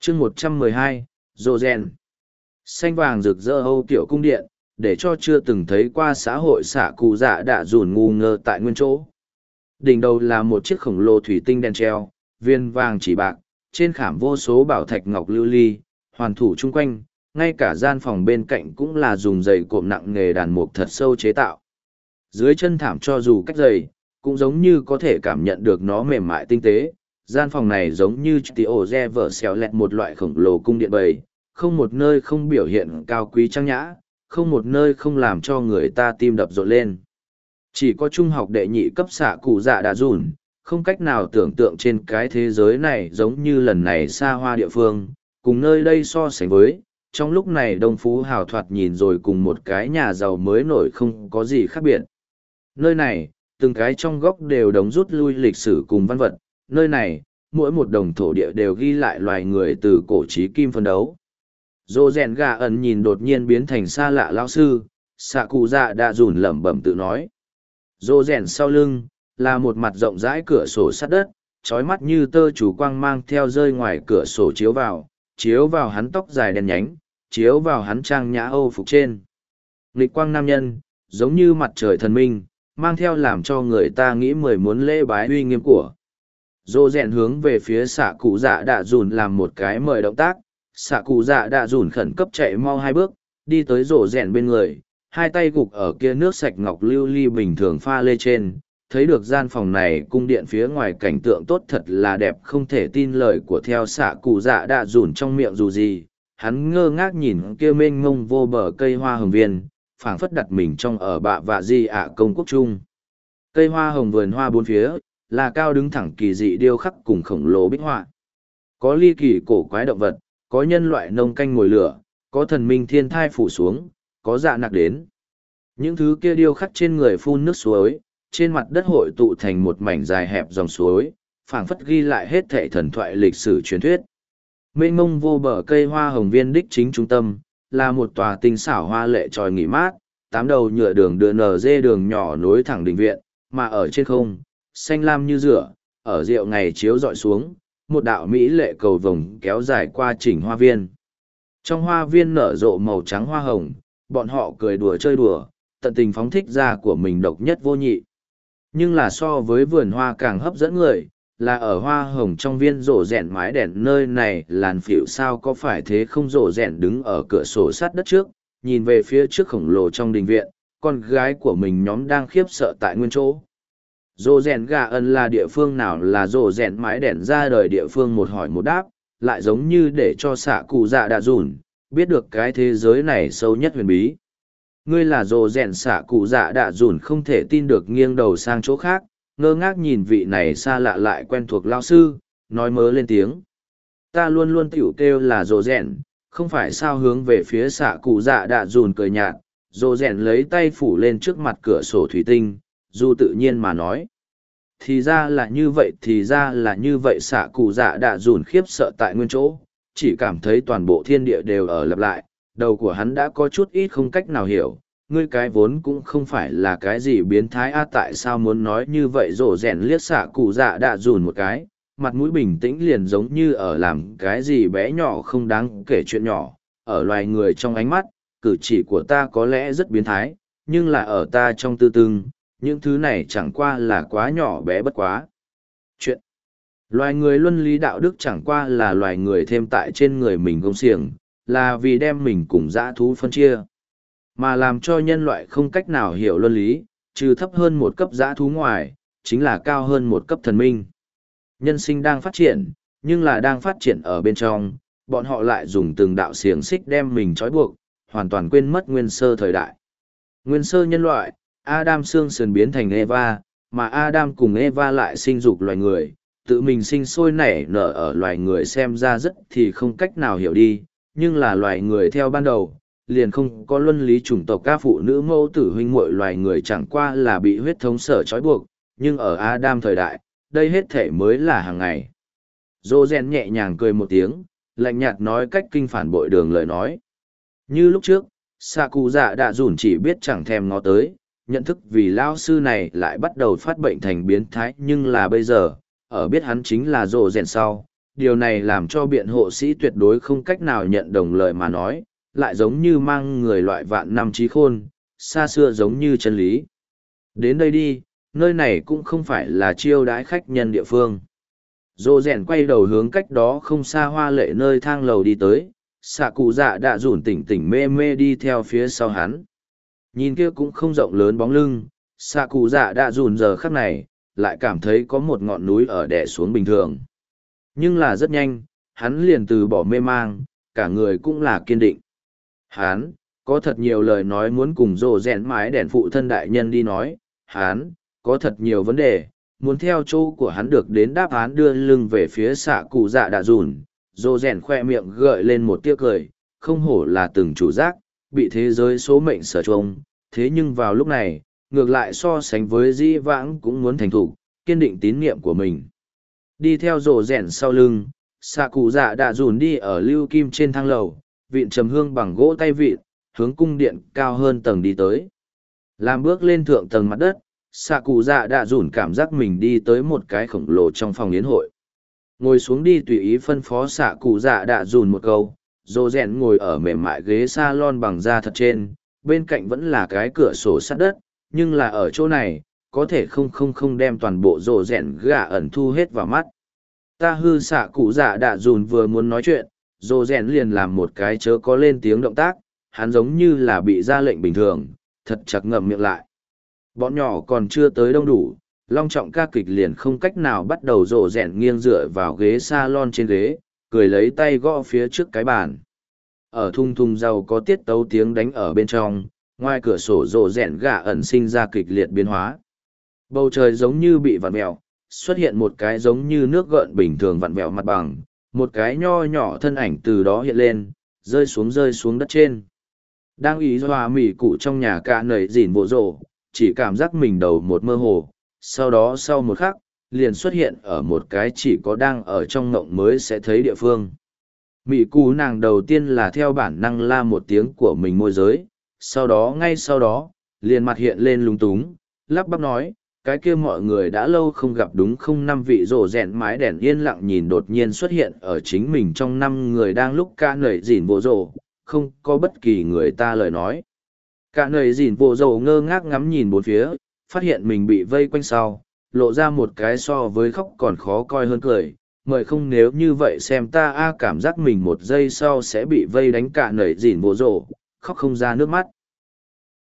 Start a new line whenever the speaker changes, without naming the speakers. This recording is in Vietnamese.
chương 112, Rô Rèn. Xanh vàng rực rỡ Âu tiểu cung điện, để cho chưa từng thấy qua xã hội xạ cụ dạ đã dùn ngu ngơ tại nguyên chỗ. Đỉnh đầu là một chiếc khổng lồ thủy tinh đèn treo, viên vàng chỉ bạc, trên khảm vô số bảo thạch ngọc lưu ly, hoàn thủ chung quanh, ngay cả gian phòng bên cạnh cũng là dùng giày cộm nặng nghề đàn mục thật sâu chế tạo. Dưới chân thảm cho dù cách giày, cũng giống như có thể cảm nhận được nó mềm mại tinh tế. Gian phòng này giống như Tio Re vở xéo lẹt một loại khổng lồ cung điện bầy, không một nơi không biểu hiện cao quý trang nhã, không một nơi không làm cho người ta tim đập rộn lên. Chỉ có trung học đệ nhị cấp xạ cụ dạ đã dùn, không cách nào tưởng tượng trên cái thế giới này giống như lần này xa hoa địa phương, cùng nơi đây so sánh với, trong lúc này Đông Phú hào thoạt nhìn rồi cùng một cái nhà giàu mới nổi không có gì khác biệt. Nơi này, từng cái trong góc đều đóng rút lui lịch sử cùng văn vật, nơi này, mỗi một đồng thổ địa đều ghi lại loài người từ cổ chí kim phân đấu. Dô rèn gà ẩn nhìn đột nhiên biến thành xa lạ lao sư, xạ cụ dạ đã dùn lẩm bẩm tự nói. Dô rèn sau lưng, là một mặt rộng rãi cửa sổ sắt đất, trói mắt như tơ chủ quang mang theo rơi ngoài cửa sổ chiếu vào hắn tóc dài đen nhánh, chiếu vào hắn trang nhã âu phục trên. Nghịch quang nam nhân, giống như mặt trời thần minh, mang theo làm cho người ta nghĩ mười muốn lễ bái uy nghiêm của. Dô rèn hướng về phía xạ cụ dạ đạ dùn làm một cái mời động tác, xạ cụ dạ đạ dùn khẩn cấp chạy mau 2 bước, đi tới rổ rèn bên người, hai tay gục ở kia nước sạch ngọc lưu ly bình thường pha lê trên, thấy được gian phòng này cung điện phía ngoài cảnh tượng tốt thật là đẹp không thể tin lời của theo xạ cụ dạ đạ dùn trong miệng dù gì, hắn ngơ ngác nhìn kia mênh mông vô bờ cây hoa hồng viên, phảng phất đặt mình trong ở bạ vạ di ạ công quốc trung. Cây hoa hồng vườn hoa bốn phía, là cao đứng thẳng kỳ dị điêu khắc cùng khổng lồ bích họa. Có ly kỳ cổ quái động vật, có nhân loại nông canh ngồi lửa, có thần minh thiên thai phủ xuống, có dạ nặc đến. Những thứ kia điêu khắc trên người phun nước suối, trên mặt đất hội tụ thành một mảnh dài hẹp dòng suối, phảng phất ghi lại hết thảy thần thoại lịch sử truyền thuyết. Mênh mông vô bờ cây hoa hồng viên đích chính trung tâm, là một tòa tinh xảo hoa lệ tròi nghỉ mát, 8 đầu nhựa đường đưa nở dê đường nhỏ nối thẳng đình viện, mà ở trên không, xanh lam như rửa, ở rượu ngày chiếu dọi xuống, một đạo mỹ lệ cầu vồng kéo dài qua chỉnh hoa viên. Trong hoa viên nở rộ màu trắng hoa hồng, bọn họ cười đùa chơi đùa, tận tình phóng thích ra của mình độc nhất vô nhị. Nhưng là so với vườn hoa càng hấp dẫn người, là ở hoa hồng trong viên rổ rèn mái đèn nơi này làn phịu sao có phải thế không rổ rèn đứng ở cửa sổ sát đất trước, nhìn về phía trước khổng lồ trong đình viện, con gái của mình nhóm đang khiếp sợ tại nguyên chỗ. Rổ rèn gà ân là địa phương nào là rổ rèn mái đèn ra đời địa phương một hỏi một đáp, lại giống như để cho xạ cụ dạ đã dùn, biết được cái thế giới này sâu nhất huyền bí. Ngươi là rổ rèn xạ cụ dạ đã dùn không thể tin được nghiêng đầu sang chỗ khác, ngơ ngác nhìn vị này xa lạ lại quen thuộc lao sư, nói mớ lên tiếng. Ta luôn luôn tiểu kêu là rổ rèn, không phải sao hướng về phía xạ cụ dạ đã dùn cười nhạt, rổ rèn lấy tay phủ lên trước mặt cửa sổ thủy tinh, dù tự nhiên mà nói. Thì ra là như vậy xạ cụ dạ đã dùn khiếp sợ tại nguyên chỗ, chỉ cảm thấy toàn bộ thiên địa đều ở lặp lại, đầu của hắn đã có chút ít không cách nào hiểu. Ngươi cái vốn cũng không phải là cái gì biến thái a tại sao muốn nói như vậy rổ rèn liếc xạ cụ dạ đã dùn một cái, mặt mũi bình tĩnh liền giống như ở làm cái gì bé nhỏ không đáng kể chuyện nhỏ, ở loài người trong ánh mắt, cử chỉ của ta có lẽ rất biến thái, nhưng là ở ta trong tư tương, những thứ này chẳng qua là quá nhỏ bé bất quá. Chuyện loài người luân lý đạo đức chẳng qua là loài người thêm tại trên người mình gông xiềng, là vì đem mình cùng dã thú phân chia. Mà làm cho nhân loại không cách nào hiểu luân lý, trừ thấp hơn một cấp dã thú ngoài, chính là cao hơn một cấp thần minh. Nhân sinh đang phát triển, nhưng là đang phát triển ở bên trong, bọn họ lại dùng từng đạo xiềng xích đem mình trói buộc, hoàn toàn quên mất nguyên sơ thời đại. Nguyên sơ nhân loại, Adam xương sườn biến thành Eva, mà Adam cùng Eva lại sinh dục loài người, tự mình sinh sôi nảy nở ở loài người xem ra rất thì không cách nào hiểu đi, nhưng là loài người theo ban đầu, liền không có luân lý chủng tộc ca phụ nữ mẫu tử huynh muội loài người chẳng qua là bị huyết thống sở trói buộc, nhưng ở Adam thời đại, đây hết thể mới là hàng ngày. Dô Gen nhẹ nhàng cười một tiếng, lạnh nhạt nói cách kinh phản bội đường lời nói. Như lúc trước, xạ cụ dạ đã dùn chỉ biết chẳng thèm ngó tới, nhận thức vì lao sư này lại bắt đầu phát bệnh thành biến thái, nhưng là bây giờ, ở biết hắn chính là Dô Gen sau, điều này làm cho biện hộ sĩ tuyệt đối không cách nào nhận đồng lời mà nói, lại giống như mang người loại vạn năm trí khôn, xa xưa giống như chân lý. Đến đây đi, nơi này cũng không phải là chiêu đãi khách nhân địa phương. Dô rèn quay đầu hướng cách đó không xa hoa lệ nơi thang lầu đi tới, xạ cụ dạ đã rủn tỉnh tỉnh mê mê đi theo phía sau hắn. Nhìn kia cũng không rộng lớn bóng lưng, xạ cụ dạ đã rủn giờ khắc này, lại cảm thấy có một ngọn núi ở đè xuống bình thường. Nhưng là rất nhanh, hắn liền từ bỏ mê mang, cả người cũng là kiên định. Hắn, có thật nhiều lời nói muốn cùng rồ rèn mái đèn phụ thân đại nhân đi nói, hắn, có thật nhiều vấn đề, muốn theo chỗ của hắn được đến đáp án đưa lưng về phía xạ cụ dạ đã rùn. Rồ rèn khoe miệng gợi lên một tiếc cười, không hổ là từng chủ giác, bị thế giới số mệnh sở trông, thế nhưng vào lúc này, ngược lại so sánh với di vãng cũng muốn thành thục, kiên định tín nhiệm của mình. Đi theo rồ rèn sau lưng, xạ cụ dạ đã rùn đi ở lưu kim trên thang lầu, vịn trầm hương bằng gỗ tay vịn, hướng cung điện cao hơn tầng đi tới. Làm bước lên thượng tầng mặt đất, xạ cụ dạ đã rủn cảm giác mình đi tới một cái khổng lồ trong phòng yến hội. Ngồi xuống đi tùy ý phân phó xạ cụ dạ đã rủn một câu, dô rèn ngồi ở mềm mại ghế salon bằng da thật trên, bên cạnh vẫn là cái cửa sổ sát đất, nhưng là ở chỗ này, có thể không đem toàn bộ dô rèn gà ẩn thu hết vào mắt. Ta hư xạ cụ dạ đã rủn vừa muốn nói chuyện, dô rèn liền làm một cái chớ có lên tiếng động tác, hắn giống như là bị ra lệnh bình thường, thật chặt ngậm miệng lại. Bọn nhỏ còn chưa tới đông đủ, long trọng ca kịch liền không cách nào bắt đầu rộ rèn nghiêng dựa vào ghế salon trên ghế, cười lấy tay gõ phía trước cái bàn. Ở thung thung giàu có tiết tấu tiếng đánh ở bên trong, ngoài cửa sổ rộ rèn gà ẩn sinh ra kịch liệt biến hóa. Bầu trời giống như bị vặn vẹo, xuất hiện một cái giống như nước gợn bình thường vặn vẹo mặt bằng, một cái nho nhỏ thân ảnh từ đó hiện lên, rơi xuống đất trên. Đang ý hòa mỉ cụ trong nhà cả nầy dỉn bộ rổ, chỉ cảm giác mình đầu một mơ hồ, sau đó sau một khắc, liền xuất hiện ở một cái chỉ có đang ở trong ngộng mới sẽ thấy địa phương. Mỉ cụ nàng đầu tiên là theo bản năng la một tiếng của mình môi giới, ngay sau đó, liền mặt hiện lên lúng túng, lắp bắp nói, cái kia mọi người đã lâu không gặp đúng không? Năm vị rổ rèn mái đèn yên lặng nhìn đột nhiên xuất hiện ở chính mình trong năm người đang lúc ca nầy dỉn bộ rổ, không có bất kỳ người ta lời nói. Cả nầy dỉn bộ rổ ngơ ngác ngắm nhìn bốn phía, phát hiện mình bị vây quanh sau, lộ ra một cái so với khóc còn khó coi hơn cười. Mời không, nếu như vậy xem ta cảm giác mình một giây sau sẽ bị vây đánh. Cả nầy dỉn bộ rổ, khóc không ra nước mắt.